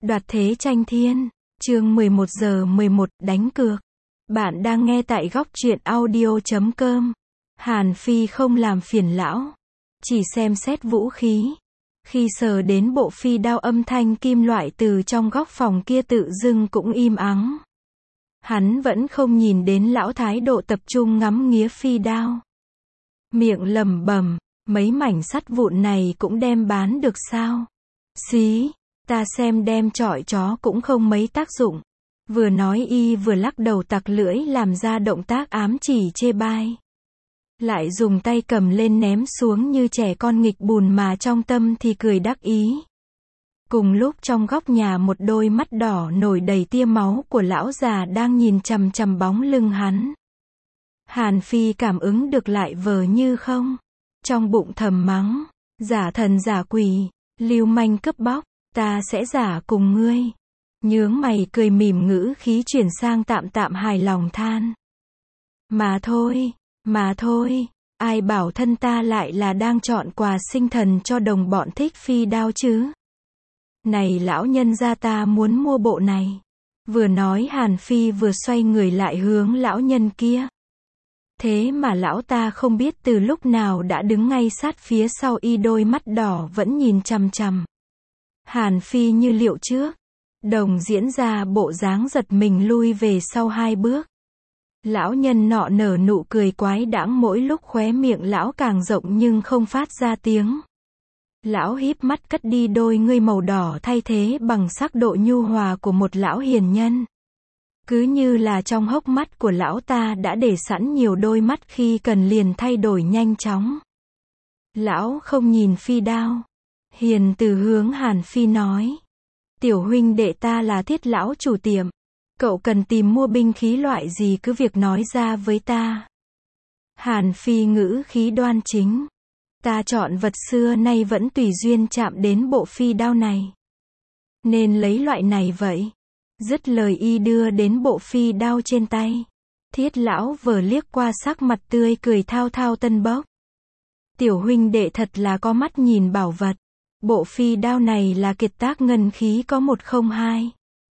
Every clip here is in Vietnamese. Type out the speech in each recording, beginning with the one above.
Đoạt thế tranh thiên. Chương 11 giờ 11, đánh cược. Bạn đang nghe tại góc truyện audio.com. Hàn Phi không làm phiền lão, chỉ xem xét vũ khí. Khi sờ đến bộ phi đao, âm thanh kim loại từ trong góc phòng kia tự dưng cũng im ắng. Hắn vẫn không nhìn đến lão thái độ tập trung ngắm nghía phi đao. Miệng lẩm bẩm, mấy mảnh sắt vụn này cũng đem bán được sao? Xí, ta xem đem chọi chó cũng không mấy tác dụng. Vừa nói y vừa lắc đầu tặc lưỡi làm ra động tác ám chỉ chê bai. Lại dùng tay cầm lên ném xuống như trẻ con nghịch bùn, mà trong tâm thì cười đắc ý. Cùng lúc trong góc nhà một đôi mắt đỏ nổi đầy tia máu của lão già đang nhìn chằm chằm bóng lưng hắn. Hàn Phi cảm ứng được lại vờ như không. Trong bụng thầm mắng, giả thần giả quỷ, lưu manh cướp bóc, ta sẽ giả cùng ngươi. Nhướng mày cười mỉm, ngữ khí chuyển sang tạm tạm hài lòng than. Mà thôi, ai bảo thân ta lại là đang chọn quà sinh thần cho đồng bọn thích phi đao chứ. Này lão nhân gia, ta muốn mua bộ này. Vừa nói Hàn Phi vừa xoay người lại hướng lão nhân kia. Thế mà lão ta không biết từ lúc nào đã đứng ngay sát phía sau y, đôi mắt đỏ vẫn nhìn chằm chằm Hàn Phi như liệu trước. Đồng diễn ra bộ dáng giật mình lui về sau 2 bước. Lão nhân nọ nở nụ cười quái đãng, mỗi lúc khóe miệng lão càng rộng nhưng không phát ra tiếng. Lão híp mắt cất đi đôi ngươi màu đỏ, thay thế bằng sắc độ nhu hòa của một lão hiền nhân. Cứ như là trong hốc mắt của lão ta đã để sẵn nhiều đôi mắt, khi cần liền thay đổi nhanh chóng. Lão không nhìn phi đao, hiền từ hướng Hàn Phi nói. Tiểu huynh đệ, ta là Thiết lão chủ tiệm. Cậu cần tìm mua binh khí loại gì cứ việc nói ra với ta. Hàn Phi ngữ khí đoan chính. Ta chọn vật xưa nay vẫn tùy duyên chạm đến bộ phi đao này, nên lấy loại này vậy. Dứt lời y đưa đến bộ phi đao trên tay. Thiết lão vừa liếc qua, sắc mặt tươi cười thao thao tân bốc. Tiểu huynh đệ thật là có mắt nhìn bảo vật. Bộ phi đao này là kiệt tác ngân khí có 102.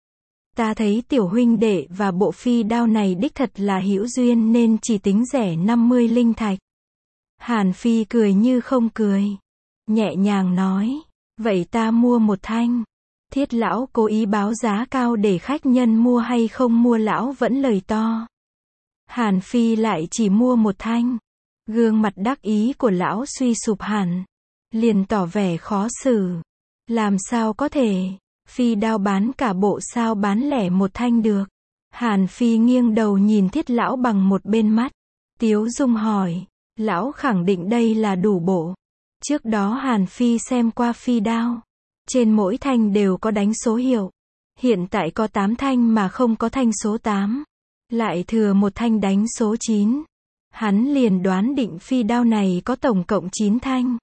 Ta thấy tiểu huynh đệ và bộ phi đao này đích thật là hữu duyên, nên chỉ tính rẻ 50 linh thạch. Hàn Phi cười như không cười, nhẹ nhàng nói, vậy ta mua một thanh. Thiết lão cố ý báo giá cao để khách nhân mua hay không mua lão vẫn lời to. Hàn Phi lại chỉ mua một thanh. Gương mặt đắc ý của lão suy sụp hẳn, liền tỏ vẻ khó xử. Làm sao có thể, phi đao bán cả bộ sao bán lẻ một thanh được. Hàn Phi nghiêng đầu nhìn Thiết lão bằng một bên mắt, tiếu dung hỏi. Lão khẳng định đây là đủ bộ. Trước đó Hàn Phi xem qua phi đao, trên mỗi thanh đều có đánh số hiệu. Hiện tại có 8 thanh mà không có thanh số 8, lại thừa một thanh đánh số 9. Hắn liền đoán định phi đao này có tổng cộng 9 thanh.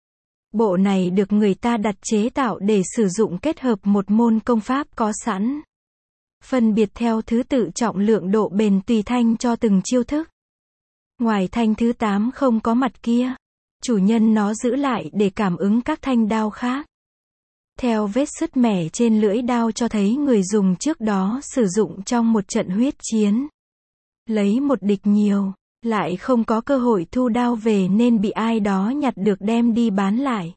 Bộ này được người ta đặt chế tạo để sử dụng kết hợp một môn công pháp có sẵn, phân biệt theo thứ tự trọng lượng độ bền tùy thanh cho từng chiêu thức. Ngoài thanh thứ 8 không có mặt kia, chủ nhân nó giữ lại để cảm ứng các thanh đao khác. Theo vết sứt mẻ trên lưỡi đao cho thấy người dùng trước đó sử dụng trong một trận huyết chiến, lấy một địch nhiều, lại không có cơ hội thu đao về nên bị ai đó nhặt được đem đi bán lại.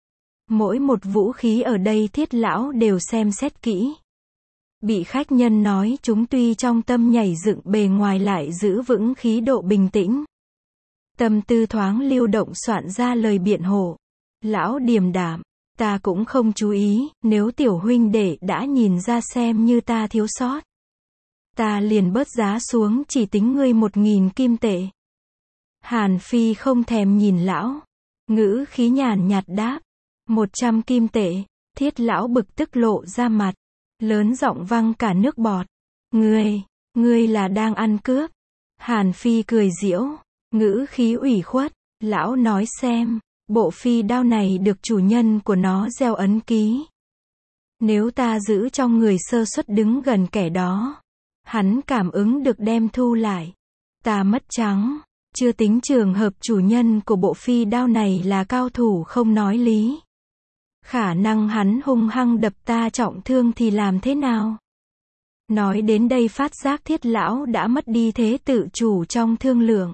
Mỗi một vũ khí ở đây Thiết lão đều xem xét kỹ. Bị khách nhân nói chúng, tuy trong tâm nhảy dựng, bề ngoài lại giữ vững khí độ bình tĩnh. Tâm tư thoáng lưu động, soạn ra lời biện hộ. Lão điềm đạm, ta cũng không chú ý, nếu tiểu huynh đệ đã nhìn ra xem như ta thiếu sót, ta liền bớt giá xuống, chỉ tính ngươi 1.000 kim tệ. Hàn Phi không thèm nhìn lão, ngữ khí nhàn nhạt đáp, 100 kim tệ. Thiết lão bực tức lộ ra mặt, lớn giọng văng cả nước bọt. Ngươi là đang ăn cướp. Hàn Phi cười giễu, ngữ khí ủy khuất. Lão nói xem, bộ phi đao này được chủ nhân của nó gieo ấn ký. Nếu ta giữ trong người sơ suất đứng gần kẻ đó, hắn cảm ứng được đem thu lại, ta mất trắng. Chưa tính trường hợp chủ nhân của bộ phi đao này là cao thủ không nói lý. Khả năng hắn hung hăng đập ta trọng thương thì làm thế nào? Nói đến đây phát giác Thiết lão đã mất đi thế tự chủ trong thương lượng.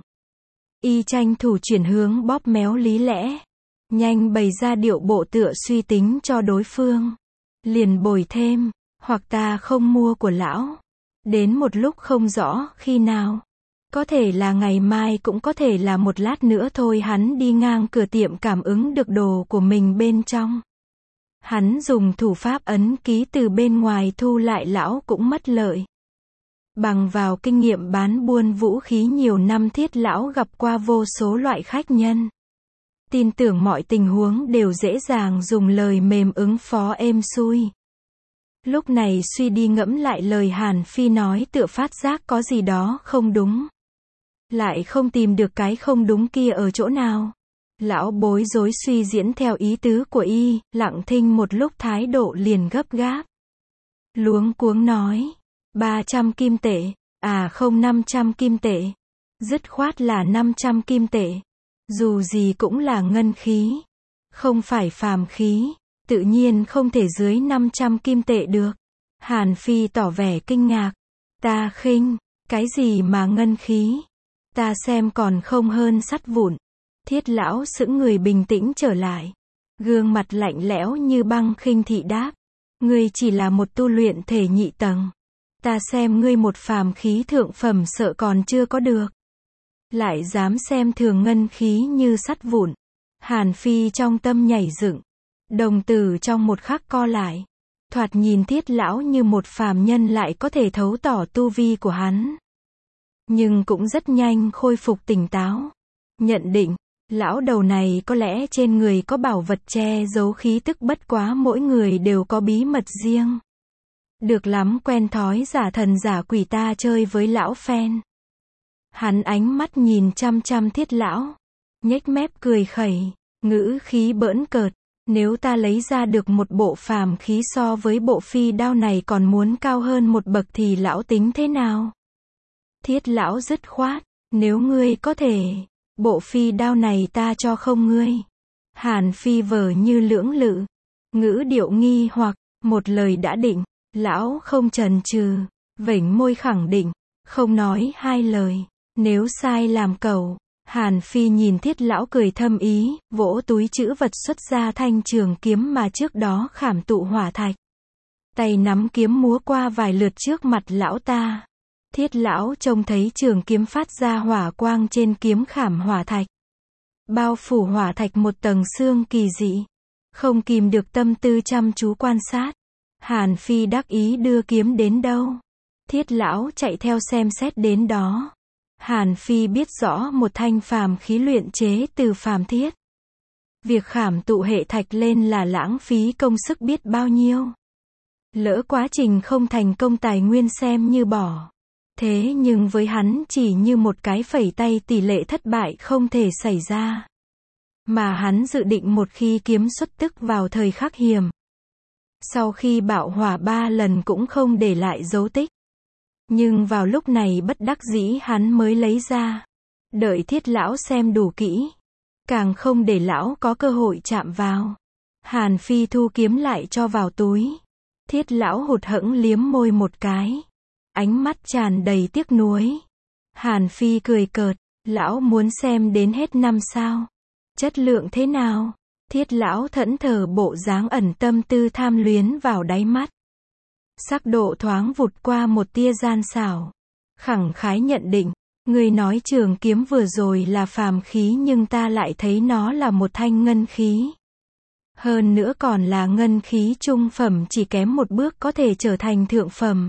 Y tranh thủ chuyển hướng bóp méo lý lẽ. Nhanh bày ra điệu bộ tựa suy tính cho đối phương. Liền bồi thêm, hoặc ta không mua của lão. Đến một lúc không rõ khi nào. Có thể là ngày mai cũng có thể là một lát nữa thôi. Hắn đi ngang cửa tiệm cảm ứng được đồ của mình bên trong. Hắn dùng thủ pháp ấn ký từ bên ngoài thu lại lão cũng mất lợi. Bằng vào kinh nghiệm bán buôn vũ khí nhiều năm Thiết lão gặp qua vô số loại khách nhân. Tin tưởng mọi tình huống đều dễ dàng dùng lời mềm ứng phó êm xuôi. Lúc này suy đi ngẫm lại lời Hàn Phi nói tựa phát giác có gì đó không đúng. Lại không tìm được cái không đúng kia ở chỗ nào. Lão bối rối suy diễn theo ý tứ của y, lặng thinh một lúc thái độ liền gấp gáp. Luống cuống nói, 300 kim tệ, à không 500 kim tệ. Dứt khoát là 500 kim tệ. Dù gì cũng là ngân khí. Không phải phàm khí. Tự nhiên không thể dưới 500 kim tệ được. Hàn Phi tỏ vẻ kinh ngạc. Ta khinh, cái gì mà ngân khí? Ta xem còn không hơn sắt vụn. Thiết lão sững người bình tĩnh trở lại. Gương mặt lạnh lẽo như băng khinh thị đáp. Ngươi chỉ là một tu luyện thể nhị tầng. Ta xem ngươi một phàm khí thượng phẩm sợ còn chưa có được. Lại dám xem thường ngân khí như sắt vụn. Hàn Phi trong tâm nhảy dựng. Đồng tử trong một khắc co lại. Thoạt nhìn Thiết lão như một phàm nhân lại có thể thấu tỏ tu vi của hắn. Nhưng cũng rất nhanh khôi phục tỉnh táo. Nhận định, lão đầu này có lẽ trên người có bảo vật che giấu khí tức bất quá mỗi người đều có bí mật riêng. Được lắm quen thói giả thần giả quỷ ta chơi với lão phen. Hắn ánh mắt nhìn chăm chăm Thiết lão. Nhếch mép cười khẩy, ngữ khí bỡn cợt. Nếu ta lấy ra được một bộ phàm khí so với bộ phi đao này còn muốn cao hơn một bậc thì lão tính thế nào? Thiết lão dứt khoát, nếu ngươi có thể, bộ phi đao này ta cho không ngươi. Hàn Phi vờ như lưỡng lự, ngữ điệu nghi hoặc, một lời đã định, lão không chần chừ, vểnh môi khẳng định, không nói hai lời, nếu sai làm cẩu. Hàn Phi nhìn Thiết lão cười thâm ý, vỗ túi trữ vật xuất ra thanh trường kiếm mà trước đó khảm tụ hỏa thạch. Tay nắm kiếm múa qua vài lượt trước mặt lão ta. Thiết lão trông thấy trường kiếm phát ra hỏa quang trên kiếm khảm hỏa thạch. Bao phủ hỏa thạch một tầng xương kỳ dị. Không kìm được tâm tư chăm chú quan sát. Hàn Phi đắc ý đưa kiếm đến đâu. Thiết lão chạy theo xem xét đến đó. Hàn Phi biết rõ một thanh phàm khí luyện chế từ phàm thiết. Việc khảm tụ hệ thạch lên là lãng phí công sức biết bao nhiêu. Lỡ quá trình không thành công tài nguyên xem như bỏ. Thế nhưng với hắn chỉ như một cái phẩy tay tỷ lệ thất bại không thể xảy ra. Mà hắn dự định một khi kiếm xuất tức vào thời khắc hiểm. Sau khi bạo hỏa 3 lần cũng không để lại dấu tích. Nhưng vào lúc này bất đắc dĩ hắn mới lấy ra. Đợi Thiết lão xem đủ kỹ. Càng không để lão có cơ hội chạm vào. Hàn Phi thu kiếm lại cho vào túi. Thiết lão hụt hẫng liếm môi một cái. Ánh mắt tràn đầy tiếc nuối. Hàn Phi cười cợt. Lão muốn xem đến hết năm sao? Chất lượng thế nào? Thiết lão thẫn thờ bộ dáng ẩn tâm tư tham luyến vào đáy mắt. Sắc độ thoáng vụt qua một tia gian xảo. Khẳng khái nhận định, người nói trường kiếm vừa rồi là phàm khí nhưng ta lại thấy nó là một thanh ngân khí. Hơn nữa còn là ngân khí trung phẩm chỉ kém một bước có thể trở thành thượng phẩm.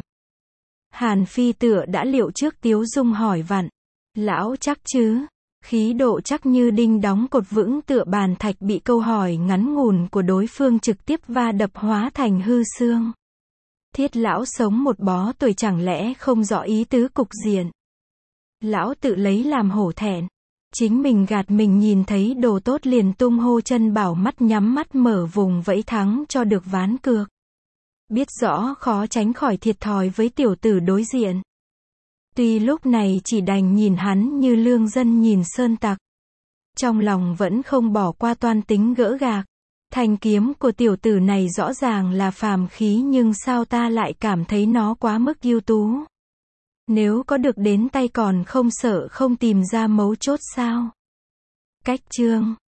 Hàn Phi tựa đã liệu trước Tiếu Dung hỏi vặn. Lão chắc chứ? Khí độ chắc như đinh đóng cột vững tựa bàn thạch bị câu hỏi ngắn ngủn của đối phương trực tiếp va đập hóa thành hư xương. Thiết lão sống một bó tuổi chẳng lẽ không rõ ý tứ cục diện. Lão tự lấy làm hổ thẹn. Chính mình gạt mình nhìn thấy đồ tốt liền tung hô chân bảo mắt nhắm mắt mở vùng vẫy thắng cho được ván cược. Biết rõ khó tránh khỏi thiệt thòi với tiểu tử đối diện. Tuy lúc này chỉ đành nhìn hắn như lương dân nhìn sơn tặc. Trong lòng vẫn không bỏ qua toan tính gỡ gạc. Thanh kiếm của tiểu tử này rõ ràng là phàm khí nhưng sao ta lại cảm thấy nó quá mức ưu tú. Nếu có được đến tay còn không sợ không tìm ra mấu chốt sao? Cách chương